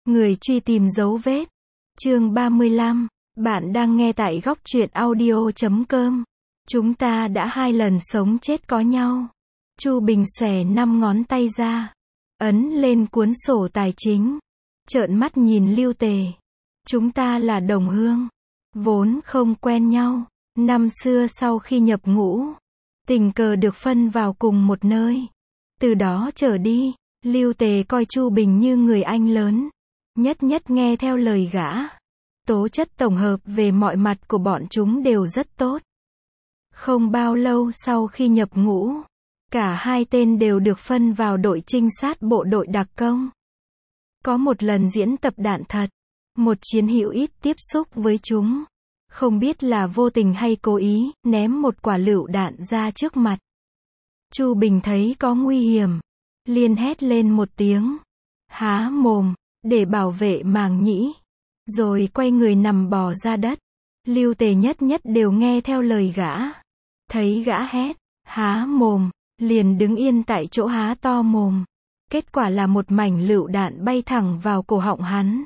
Người truy tìm dấu vết. Chương 35. Bạn đang nghe tại góc truyện audio.com. Chúng ta đã 2 lần sống chết có nhau. Chu Bình xòe 5 ngón tay ra, ấn lên cuốn sổ tài chính, trợn mắt nhìn Lưu Tề. Chúng ta là đồng hương, vốn không quen nhau. Năm xưa sau khi nhập ngũ, tình cờ được phân vào cùng một nơi. Từ đó trở đi, Lưu Tề coi Chu Bình như người anh lớn, nhất nhất nghe theo lời gã. Tố chất tổng hợp về mọi mặt của bọn chúng đều rất tốt. Không bao lâu sau khi nhập ngũ, cả hai tên đều được phân vào đội trinh sát bộ đội đặc công. Có một lần diễn tập đạn thật, một chiến hữu ít tiếp xúc với chúng, không biết là vô tình hay cố ý, ném một quả lựu đạn ra trước mặt. Chu Bình thấy có nguy hiểm, liền hét lên một tiếng, há mồm, để bảo vệ màng nhĩ, rồi quay người nằm bò ra đất. Lưu Tề nhất nhất đều nghe theo lời gã. Thấy gã hét, há mồm, liền đứng yên tại chỗ há to mồm. Kết quả là một mảnh lựu đạn bay thẳng vào cổ họng hắn.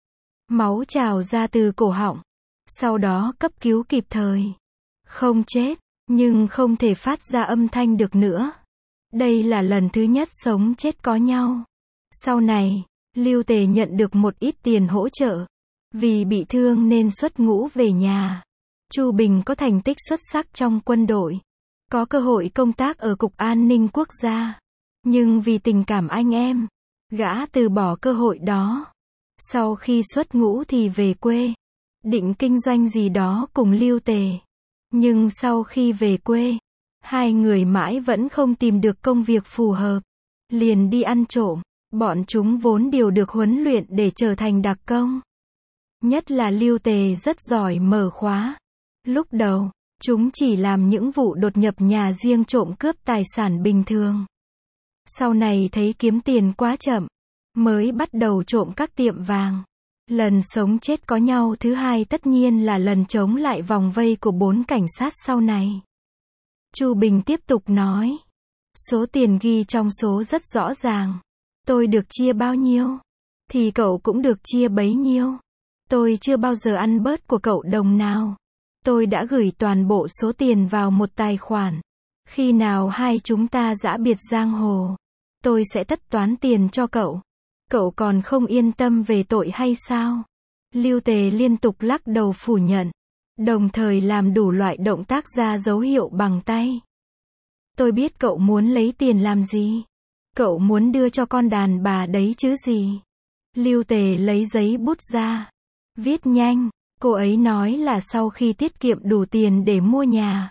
Máu trào ra từ cổ họng. Sau đó cấp cứu kịp thời. Không chết, nhưng không thể phát ra âm thanh được nữa. Đây là lần thứ nhất sống chết có nhau. Sau này, Lưu Tề nhận được một ít tiền hỗ trợ. Vì bị thương nên xuất ngũ về nhà. Chu Bình có thành tích xuất sắc trong quân đội, có cơ hội công tác ở Cục An ninh Quốc gia. Nhưng vì tình cảm anh em, gã từ bỏ cơ hội đó. Sau khi xuất ngũ thì về quê, định kinh doanh gì đó cùng Lưu Tề. Nhưng sau khi về quê, hai người mãi vẫn không tìm được công việc phù hợp. Liền đi ăn trộm. Bọn chúng vốn đều được huấn luyện để trở thành đặc công. Nhất là Lưu Tề rất giỏi mở khóa. Lúc đầu, chúng chỉ làm những vụ đột nhập nhà riêng trộm cướp tài sản bình thường. Sau này thấy kiếm tiền quá chậm, mới bắt đầu trộm các tiệm vàng. Lần sống chết có nhau thứ hai tất nhiên là lần chống lại vòng vây của 4 cảnh sát sau này. Chu Bình tiếp tục nói. Số tiền ghi trong số rất rõ ràng. Tôi được chia bao nhiêu, thì cậu cũng được chia bấy nhiêu. Tôi chưa bao giờ ăn bớt của cậu đồng nào. Tôi đã gửi toàn bộ số tiền vào một tài khoản. Khi nào hai chúng ta giã biệt giang hồ, tôi sẽ tất toán tiền cho cậu. Cậu còn không yên tâm về tội hay sao? Lưu Tề liên tục lắc đầu phủ nhận, đồng thời làm đủ loại động tác ra dấu hiệu bằng tay. Tôi biết cậu muốn lấy tiền làm gì. Cậu muốn đưa cho con đàn bà đấy chứ gì? Lưu Tề lấy giấy bút ra, viết nhanh. Cô ấy nói là sau khi tiết kiệm đủ tiền để mua nhà,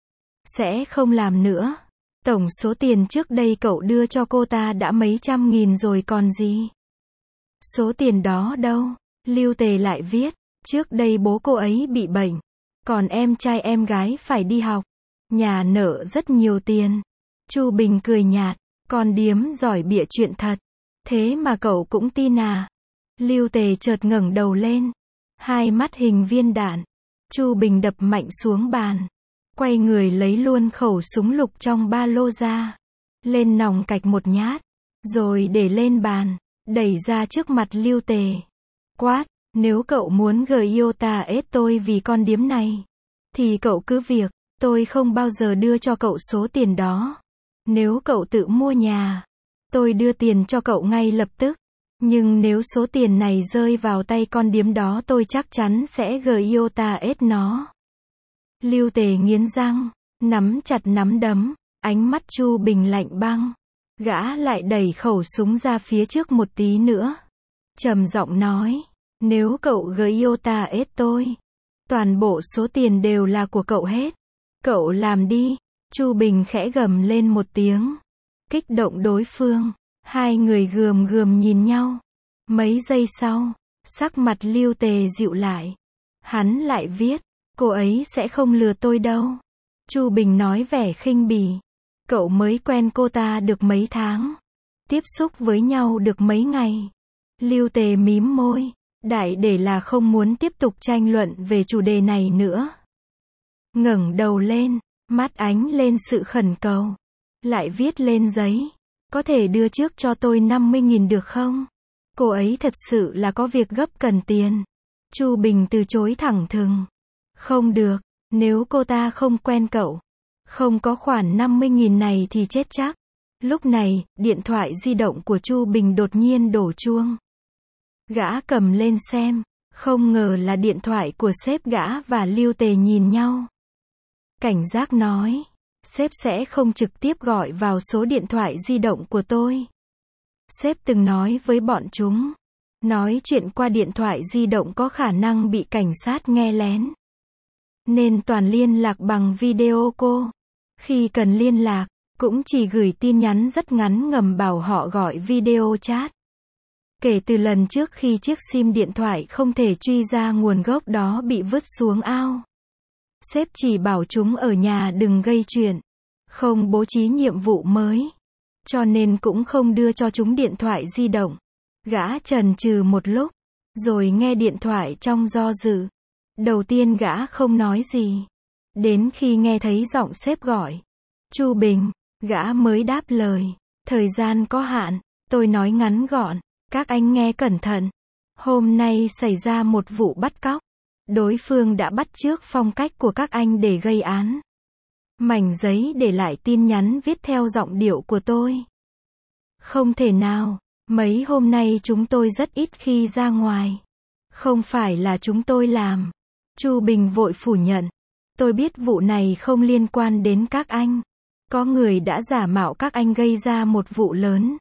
sẽ không làm nữa. Tổng số tiền trước đây cậu đưa cho cô ta đã mấy trăm nghìn rồi còn gì. Số tiền đó đâu? Lưu Tề lại viết, trước đây bố cô ấy bị bệnh, còn em trai em gái phải đi học, nhà nợ rất nhiều tiền. Chu Bình cười nhạt, con điếm giỏi bịa chuyện thật. Thế mà cậu cũng tin à? Lưu Tề chợt ngẩng đầu lên, hai mắt hình viên đạn. Chu Bình đập mạnh xuống bàn, quay người lấy luôn khẩu súng lục trong ba lô ra, lên nòng cạch một nhát, rồi để lên bàn, đẩy ra trước mặt Lưu Tề. Quát, nếu cậu muốn Giota ết tôi vì con điếm này, thì cậu cứ việc, tôi không bao giờ đưa cho cậu số tiền đó. Nếu cậu tự mua nhà, tôi đưa tiền cho cậu ngay lập tức. Nhưng nếu số tiền này rơi vào tay con điếm đó tôi chắc chắn sẽ Giota ết nó. Lưu Tề nghiến răng, nắm chặt nắm đấm, ánh mắt Chu Bình lạnh băng. Gã lại đẩy khẩu súng ra phía trước một tí nữa, trầm giọng nói, nếu cậu Giota ết tôi, toàn bộ số tiền đều là của cậu hết. Cậu làm đi. Chu Bình khẽ gầm lên một tiếng, kích động đối phương. Hai người gườm gườm nhìn nhau. Mấy giây sau, sắc mặt Lưu Tề dịu lại. Hắn lại viết, cô ấy sẽ không lừa tôi đâu. Chu Bình nói vẻ khinh bỉ, cậu mới quen cô ta được mấy tháng, tiếp xúc với nhau được mấy ngày. Lưu Tề mím môi, đại để là không muốn tiếp tục tranh luận về chủ đề này nữa. Ngẩng đầu lên, mắt ánh lên sự khẩn cầu, lại viết lên giấy, có thể đưa trước cho tôi 50.000 được không? Cô ấy thật sự là có việc gấp cần tiền. Chu Bình từ chối thẳng thừng. Không được, nếu cô ta không quen cậu, không có khoản 50.000 này thì chết chắc. Lúc này, điện thoại di động của Chu Bình đột nhiên đổ chuông. Gã cầm lên xem, không ngờ là điện thoại của sếp gã và Lưu Tề nhìn nhau. Cảnh giác nói, sếp sẽ không trực tiếp gọi vào số điện thoại di động của tôi. Sếp từng nói với bọn chúng, nói chuyện qua điện thoại di động có khả năng bị cảnh sát nghe lén. Nên toàn liên lạc bằng video call. Khi cần liên lạc, cũng chỉ gửi tin nhắn rất ngắn ngầm bảo họ gọi video chat. Kể từ lần trước khi chiếc SIM điện thoại không thể truy ra nguồn gốc đó bị vứt xuống ao, sếp chỉ bảo chúng ở nhà đừng gây chuyện, không bố trí nhiệm vụ mới, cho nên cũng không đưa cho chúng điện thoại di động. Gã chần chừ một lúc, rồi nghe điện thoại trong do dự. Đầu tiên gã không nói gì, đến khi nghe thấy giọng sếp gọi, Chu Bình, gã mới đáp lời, thời gian có hạn, tôi nói ngắn gọn, các anh nghe cẩn thận. Hôm nay xảy ra một vụ bắt cóc, đối phương đã bắt chước phong cách của các anh để gây án. Mảnh giấy để lại tin nhắn viết theo giọng điệu của tôi. Không thể nào, mấy hôm nay chúng tôi rất ít khi ra ngoài. Không phải là chúng tôi làm. Chu Bình vội phủ nhận. Tôi biết vụ này không liên quan đến các anh. Có người đã giả mạo các anh gây ra một vụ lớn.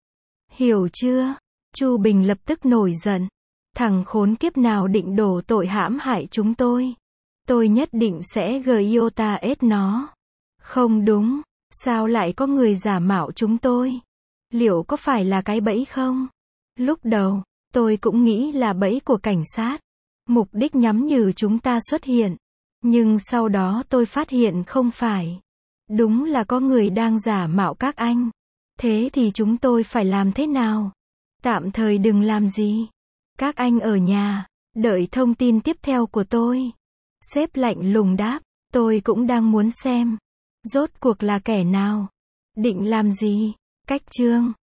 Hiểu chưa? Chu Bình lập tức nổi giận. Thằng khốn kiếp nào định đổ tội hãm hại chúng tôi? Tôi nhất định sẽ iota ết nó. Không đúng, sao lại có người giả mạo chúng tôi? Liệu có phải là cái bẫy không? Lúc đầu, tôi cũng nghĩ là bẫy của cảnh sát. Mục đích nhắm nhử chúng ta xuất hiện. Nhưng sau đó tôi phát hiện không phải. Đúng là có người đang giả mạo các anh. Thế thì chúng tôi phải làm thế nào? Tạm thời đừng làm gì. Các anh ở nhà, đợi thông tin tiếp theo của tôi. Sếp lạnh lùng đáp, tôi cũng đang muốn xem. Rốt cuộc là kẻ nào? Định làm gì? Cách chương